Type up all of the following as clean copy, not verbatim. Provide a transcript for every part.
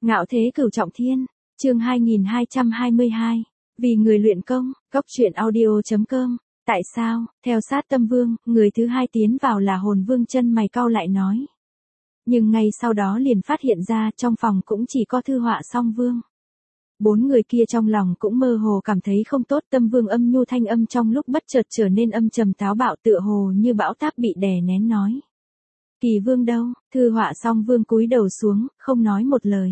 Ngạo thế cửu trọng thiên, chương 2222, vì người luyện công, Cốc truyện audio.com, tại sao, theo sát Tâm Vương, người thứ hai tiến vào là Hồn Vương. Chân mày cau lại nói. Nhưng ngay sau đó liền phát hiện ra trong phòng cũng chỉ có Thư Họa Song Vương. Bốn người kia trong lòng cũng mơ hồ cảm thấy không tốt. Tâm Vương âm nhu thanh âm trong lúc bất chợt trở nên âm trầm táo bạo, tựa hồ như bão táp bị đè nén nói. Kỳ Vương đâu? Thư Họa Song Vương cúi đầu xuống, không nói một lời.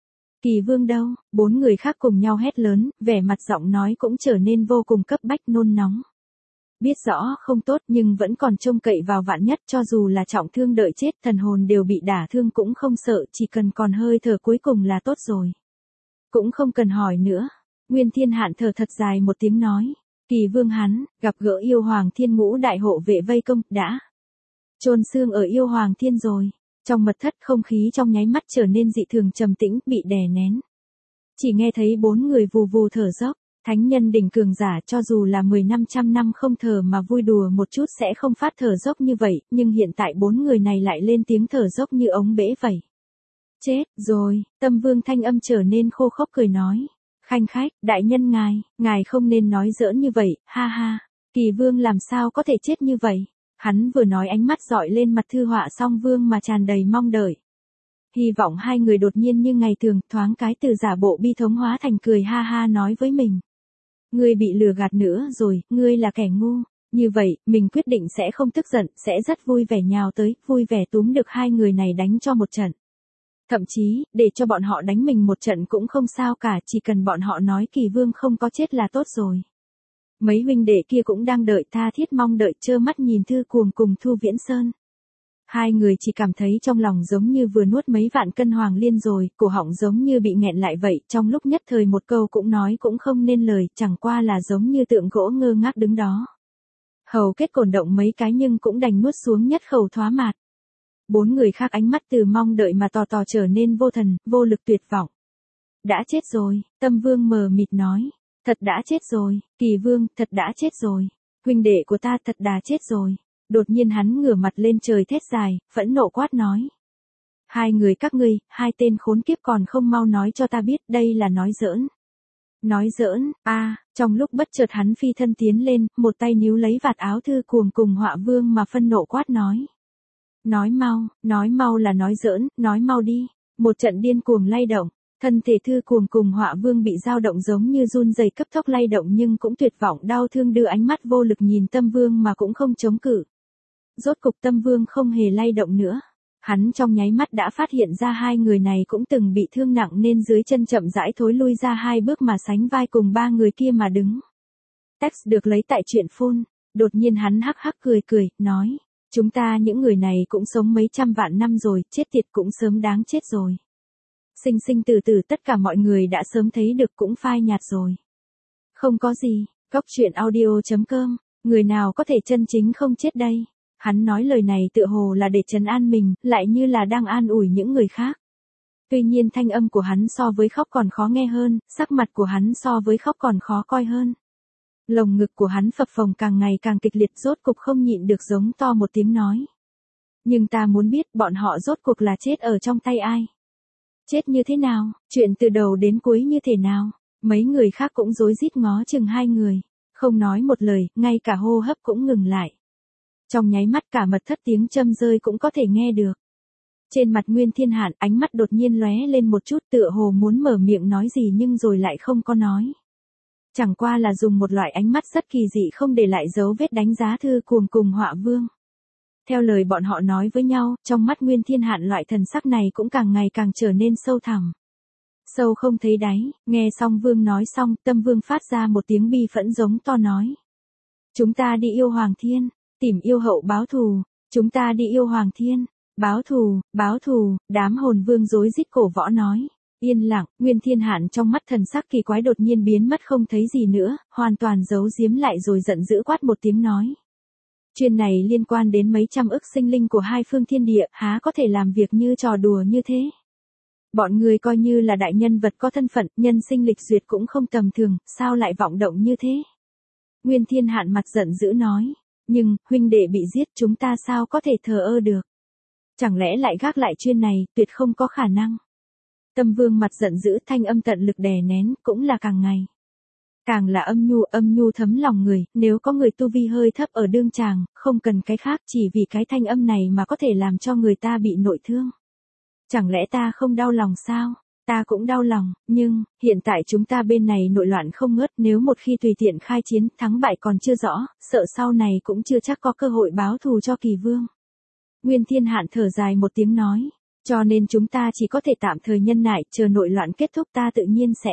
Kỳ Vương đâu? Bốn người khác cùng nhau hét lớn, vẻ mặt giọng nói cũng trở nên vô cùng cấp bách nôn nóng. Biết rõ không tốt nhưng vẫn còn trông cậy vào vạn nhất, cho dù là trọng thương đợi chết, thần hồn đều bị đả thương cũng không sợ, chỉ cần còn hơi thở cuối cùng là tốt rồi. Cũng không cần hỏi nữa. Nguyên Thiên Hạn thở thật dài một tiếng nói. Kỳ Vương hắn, gặp gỡ yêu hoàng thiên ngũ đại hộ vệ vây công, đã chôn xương ở yêu hoàng thiên rồi. Trong mật thất không khí trong nháy mắt trở nên dị thường trầm tĩnh, bị đè nén. Chỉ nghe thấy bốn người vù vù thở dốc. Thánh nhân đỉnh cường giả cho dù là 10-500 năm không thở mà vui đùa một chút sẽ không phát thở dốc như vậy, nhưng hiện tại bốn người này lại lên tiếng thở dốc như ống bể vậy. Chết rồi, Tâm Vương thanh âm trở nên khô khốc cười nói. Khanh khách, đại nhân ngài không nên nói giỡn như vậy, ha ha. Kỳ Vương làm sao có thể chết như vậy? Hắn vừa nói ánh mắt dọi lên mặt Thư Họa Song Vương mà tràn đầy mong đợi. Hy vọng hai người đột nhiên như ngày thường, thoáng cái từ giả bộ bi thống hóa thành cười ha ha nói với mình. Ngươi bị lừa gạt nữa rồi, ngươi là kẻ ngu. Như vậy, mình quyết định sẽ không tức giận, sẽ rất vui vẻ nhào tới, vui vẻ túm được hai người này đánh cho một trận. Thậm chí, để cho bọn họ đánh mình một trận cũng không sao cả, chỉ cần bọn họ nói Kỳ Vương không có chết là tốt rồi. Mấy huynh đệ kia cũng đang đợi, tha thiết mong đợi, trơ mắt nhìn Thư Cuồng cùng Thu Viễn Sơn. Hai người chỉ cảm thấy trong lòng giống như vừa nuốt mấy vạn cân hoàng liên rồi, cổ họng giống như bị nghẹn lại vậy, trong lúc nhất thời một câu cũng nói cũng không nên lời, chẳng qua là giống như tượng gỗ ngơ ngác đứng đó. Hầu kết cổn động mấy cái nhưng cũng đành nuốt xuống nhất khẩu thoá mạt. Bốn người khác ánh mắt từ mong đợi mà tò trở nên vô thần, vô lực tuyệt vọng. Đã chết rồi, Tâm Vương mờ mịt nói. Thật đã chết rồi, Kỳ Vương, thật đã chết rồi. Huynh đệ của ta thật đã chết rồi. Đột nhiên hắn ngửa mặt lên trời thét dài, phẫn nộ quát nói. Hai người các ngươi, hai tên khốn kiếp còn không mau nói cho ta biết đây là nói giỡn. Nói giỡn, trong lúc bất chợt hắn phi thân tiến lên, một tay níu lấy vạt áo Thư Cuồng cùng Họa Vương mà phân nộ quát nói. Nói mau là nói giỡn, nói mau đi. Một trận điên cuồng lay động, thân thể Thư Cuồng cùng Họa Vương bị dao động giống như run rẩy cấp tốc lay động nhưng cũng tuyệt vọng đau thương đưa ánh mắt vô lực nhìn Tâm Vương mà cũng không chống cự. Rốt cục Tâm Vương không hề lay động nữa. Hắn trong nháy mắt đã phát hiện ra hai người này cũng từng bị thương nặng nên dưới chân chậm rãi thối lui ra hai bước mà sánh vai cùng ba người kia mà đứng. Text được lấy tại truyện phun. Đột nhiên hắn hắc hắc cười, nói. Chúng ta những người này cũng sống mấy trăm vạn năm rồi, chết tiệt cũng sớm đáng chết rồi. Sinh sinh tử tử tất cả mọi người đã sớm thấy được cũng phai nhạt rồi. Không có gì, Cốc truyện audio.com, người nào có thể chân chính không chết đây. Hắn nói lời này tựa hồ là để trấn an mình, lại như là đang an ủi những người khác. Tuy nhiên thanh âm của hắn so với khóc còn khó nghe hơn, sắc mặt của hắn so với khóc còn khó coi hơn. Lồng ngực của hắn phập phồng càng ngày càng kịch liệt, rốt cục không nhịn được giống to một tiếng nói. Nhưng ta muốn biết bọn họ rốt cuộc là chết ở trong tay ai? Chết như thế nào? Chuyện từ đầu đến cuối như thế nào? Mấy người khác cũng rối rít ngó chừng hai người. Không nói một lời, ngay cả hô hấp cũng ngừng lại. Trong nháy mắt cả mật thất tiếng châm rơi cũng có thể nghe được. Trên mặt Nguyên Thiên Hạn ánh mắt đột nhiên lóe lên một chút tựa hồ muốn mở miệng nói gì nhưng rồi lại không có nói. Chẳng qua là dùng một loại ánh mắt rất kỳ dị không để lại dấu vết đánh giá Thư Cuồng cùng Họa Vương. Theo lời bọn họ nói với nhau, trong mắt Nguyên Thiên Hạn loại thần sắc này cũng càng ngày càng trở nên sâu thẳm. Sâu không thấy đáy, nghe xong Vương nói xong, Tâm Vương phát ra một tiếng bi phẫn giống to nói. Chúng ta đi yêu Hoàng Thiên, tìm yêu hậu báo thù, chúng ta đi yêu Hoàng Thiên, báo thù, đám hồn vương rối rít cổ võ nói. Yên lặng, Nguyên Thiên Hạn trong mắt thần sắc kỳ quái đột nhiên biến mất không thấy gì nữa, hoàn toàn giấu giếm lại rồi giận dữ quát một tiếng nói. Chuyện này liên quan đến mấy trăm ức sinh linh của hai phương thiên địa, há có thể làm việc như trò đùa như thế. Bọn người coi như là đại nhân vật có thân phận, nhân sinh lịch duyệt cũng không tầm thường, sao lại vọng động như thế? Nguyên Thiên Hạn mặt giận dữ nói. Nhưng, huynh đệ bị giết chúng ta sao có thể thờ ơ được? Chẳng lẽ lại gác lại chuyện này, tuyệt không có khả năng. Tâm Vương mặt giận dữ, thanh âm tận lực đè nén, cũng là càng ngày. Càng là âm nhu thấm lòng người, nếu có người tu vi hơi thấp ở đương tràng, không cần cái khác, chỉ vì cái thanh âm này mà có thể làm cho người ta bị nội thương. Chẳng lẽ ta không đau lòng sao? Ta cũng đau lòng, nhưng, hiện tại chúng ta bên này nội loạn không ngớt, nếu một khi tùy tiện khai chiến, thắng bại còn chưa rõ, sợ sau này cũng chưa chắc có cơ hội báo thù cho Kỳ Vương. Nguyên Thiên Hạn thở dài một tiếng nói, cho nên chúng ta chỉ có thể tạm thời nhân nại, chờ nội loạn kết thúc ta tự nhiên sẽ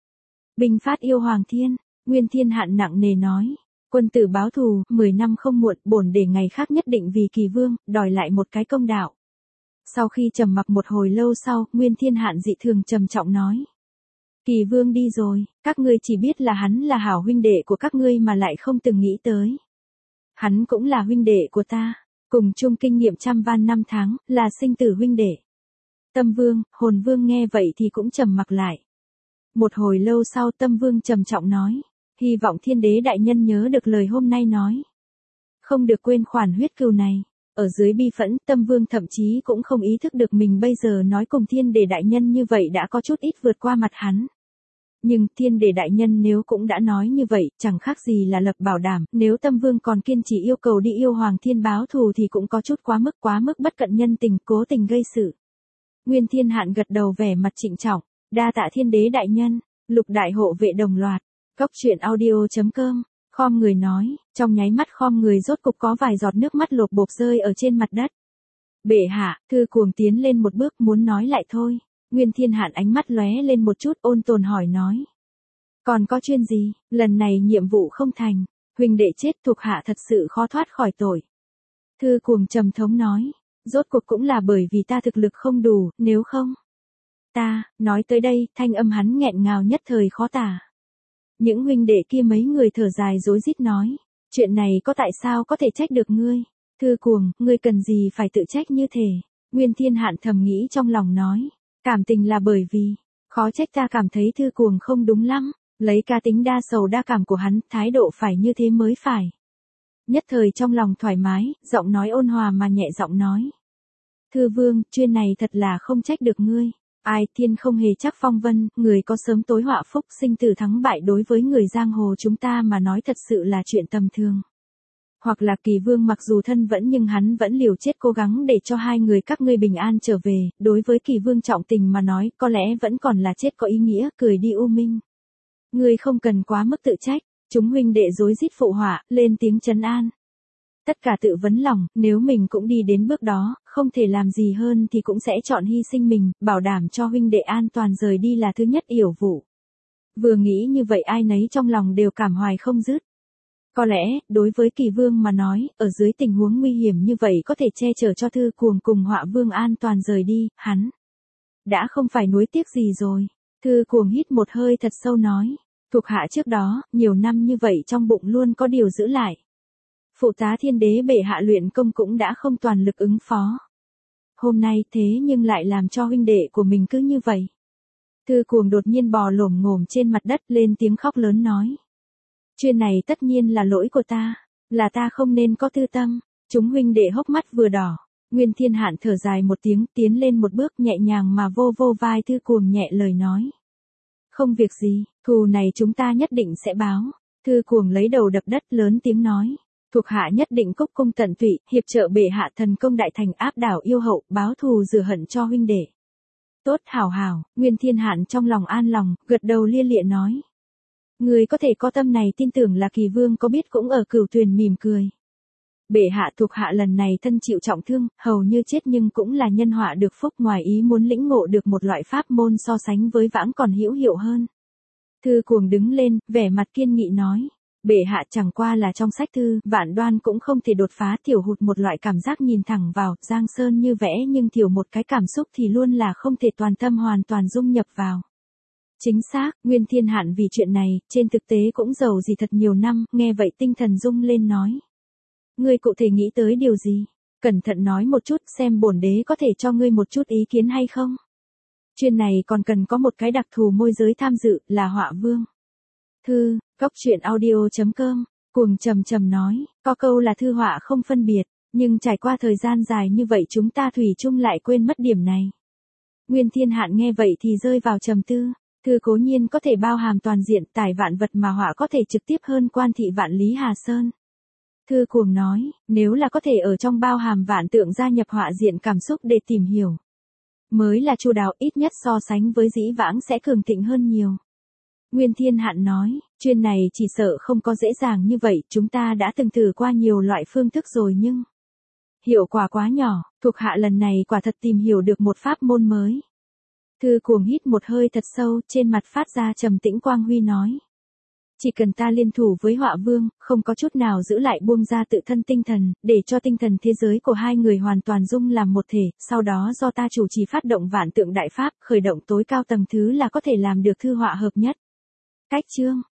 binh phát yêu Hoàng Thiên. Nguyên Thiên Hạn nặng nề nói, quân tử báo thù, 10 năm không muộn, bổn để ngày khác nhất định vì Kỳ Vương, đòi lại một cái công đạo. Sau khi trầm mặc một hồi lâu sau, Nguyên Thiên Hạn dị thường trầm trọng nói. Kỳ Vương đi rồi, các ngươi chỉ biết là hắn là hảo huynh đệ của các ngươi mà lại không từng nghĩ tới. Hắn cũng là huynh đệ của ta, cùng chung kinh nghiệm trăm van năm tháng, là sinh tử huynh đệ. Tâm Vương, Hồn Vương nghe vậy thì cũng trầm mặc lại. Một hồi lâu sau Tâm Vương trầm trọng nói, hy vọng Thiên Đế đại nhân nhớ được lời hôm nay nói. Không được quên khoản huyết cừu này. Ở dưới bi phẫn, Tâm Vương thậm chí cũng không ý thức được mình bây giờ nói cùng Thiên Đế đại nhân như vậy đã có chút ít vượt qua mặt hắn. Nhưng Thiên Đế đại nhân nếu cũng đã nói như vậy, chẳng khác gì là lập bảo đảm, nếu Tâm Vương còn kiên trì yêu cầu đi yêu Hoàng Thiên báo thù thì cũng có chút quá mức bất cận nhân tình, cố tình gây sự. Nguyên Thiên Hạn gật đầu vẻ mặt trịnh trọng, đa tạ Thiên Đế đại nhân. Lục đại hộ vệ đồng loạt. Cốc truyện audio.com. Khom người nói, trong nháy mắt khom người rốt cục có vài giọt nước mắt lộp bộp rơi ở trên mặt đất. Bệ hạ, Thư Cuồng tiến lên một bước muốn nói lại thôi. Nguyên Thiên Hạn ánh mắt lóe lên một chút ôn tồn hỏi nói. Còn có chuyện gì, lần này nhiệm vụ không thành, huynh đệ chết thuộc hạ thật sự khó thoát khỏi tội. Thư Cuồng trầm thống nói, rốt cuộc cũng là bởi vì ta thực lực không đủ, nếu không. Ta, nói tới đây, thanh âm hắn nghẹn ngào nhất thời khó tả. Những huynh đệ kia mấy người thở dài rối rít nói, chuyện này có tại sao có thể trách được ngươi? Thư Cuồng, ngươi cần gì phải tự trách như thế? Nguyên Thiên Hạn thầm nghĩ trong lòng nói, cảm tình là bởi vì, khó trách ta cảm thấy Thư Cuồng không đúng lắm, lấy cá tính đa sầu đa cảm của hắn, thái độ phải như thế mới phải. Nhất thời trong lòng thoải mái, giọng nói ôn hòa mà nhẹ giọng nói. Thư Vương, chuyện này thật là không trách được ngươi. Ai thiên không hề chắc phong vân, người có sớm tối họa phúc, sinh tử thắng bại đối với người giang hồ chúng ta mà nói thật sự là chuyện tầm thường. Hoặc là Kỳ Vương mặc dù thân vẫn nhưng hắn vẫn liều chết cố gắng để cho hai người các ngươi bình an trở về, đối với Kỳ Vương trọng tình mà nói có lẽ vẫn còn là chết có ý nghĩa, cười đi U Minh. Ngươi không cần quá mức tự trách, chúng huynh đệ rối rít phụ họa, lên tiếng trấn an. Tất cả tự vấn lòng, nếu mình cũng đi đến bước đó, không thể làm gì hơn thì cũng sẽ chọn hy sinh mình, bảo đảm cho huynh đệ an toàn rời đi là thứ nhất yểu vụ. Vừa nghĩ như vậy ai nấy trong lòng đều cảm hoài không dứt. Có lẽ, đối với Kỳ Vương mà nói, ở dưới tình huống nguy hiểm như vậy có thể che chở cho Thư Cuồng cùng Họa Vương an toàn rời đi, hắn đã không phải nuối tiếc gì rồi. Thư Cuồng hít một hơi thật sâu nói, thuộc hạ trước đó, nhiều năm như vậy trong bụng luôn có điều giữ lại. Phụ tá Thiên Đế bệ hạ luyện công cũng đã không toàn lực ứng phó. Hôm nay thế nhưng lại làm cho huynh đệ của mình cứ như vậy. Thư Cuồng đột nhiên bò lổm ngổm trên mặt đất lên tiếng khóc lớn nói. Chuyện này tất nhiên là lỗi của ta, là ta không nên có tư tâm. Chúng huynh đệ hốc mắt vừa đỏ. Nguyên Thiên Hạn thở dài một tiếng tiến lên một bước nhẹ nhàng mà vô vô vai Thư Cuồng nhẹ lời nói. Không việc gì, thù này chúng ta nhất định sẽ báo. Thư Cuồng lấy đầu đập đất lớn tiếng nói. Thuộc hạ nhất định cúc cung tận tụy, hiệp trợ bệ hạ thần công đại thành áp đảo yêu hậu, báo thù rửa hận cho huynh đệ. Tốt hảo hảo, Nguyên Thiên Hạn trong lòng an lòng, gật đầu lia lịa nói. Người có thể có tâm này tin tưởng là Kỳ Vương có biết cũng ở Cửu Tuyền mỉm cười. Bệ hạ thuộc hạ lần này thân chịu trọng thương, hầu như chết nhưng cũng là nhân họa được phúc ngoài ý muốn lĩnh ngộ được một loại pháp môn so sánh với vãng còn hữu hiệu hơn. Thư Cuồng đứng lên, vẻ mặt kiên nghị nói. Bệ hạ chẳng qua là trong sách thư, Vạn Đoan cũng không thể đột phá thiểu hụt một loại cảm giác nhìn thẳng vào, giang sơn như vẽ nhưng thiểu một cái cảm xúc thì luôn là không thể toàn tâm hoàn toàn dung nhập vào. Chính xác, Nguyên Thiên Hạn vì chuyện này, trên thực tế cũng giàu gì thật nhiều năm, nghe vậy tinh thần rung lên nói. Ngươi cụ thể nghĩ tới điều gì? Cẩn thận nói một chút xem bổn đế có thể cho ngươi một chút ý kiến hay không? Chuyện này còn cần có một cái đặc thù môi giới tham dự, là Họa Vương. Thư, Cốc truyện audio.com, Cuồng trầm nói, có câu là thư họa không phân biệt, nhưng trải qua thời gian dài như vậy chúng ta thủy chung lại quên mất điểm này. Nguyên Thiên Hạn nghe vậy thì rơi vào trầm tư. Thư cố nhiên có thể bao hàm toàn diện tài vạn vật mà họa có thể trực tiếp hơn quan thị vạn lý Hà Sơn. Thư cuồng nói, nếu là có thể ở trong bao hàm vạn tượng gia nhập họa diện cảm xúc để tìm hiểu. Mới là chu đáo, ít nhất so sánh với dĩ vãng sẽ cường thịnh hơn nhiều. Nguyên Thiên Hạn nói, chuyện này chỉ sợ không có dễ dàng như vậy, chúng ta đã từng thử qua nhiều loại phương thức rồi nhưng hiệu quả quá nhỏ, thuộc hạ lần này quả thật tìm hiểu được một pháp môn mới. Thư cuồng hít một hơi thật sâu, trên mặt phát ra trầm tĩnh quang huy nói. Chỉ cần ta liên thủ với họa vương, không có chút nào giữ lại buông ra tự thân tinh thần, để cho tinh thần thế giới của hai người hoàn toàn dung làm một thể, sau đó do ta chủ trì phát động vạn tượng đại pháp, khởi động tối cao tầng thứ là có thể làm được thư họa hợp nhất. Cách chương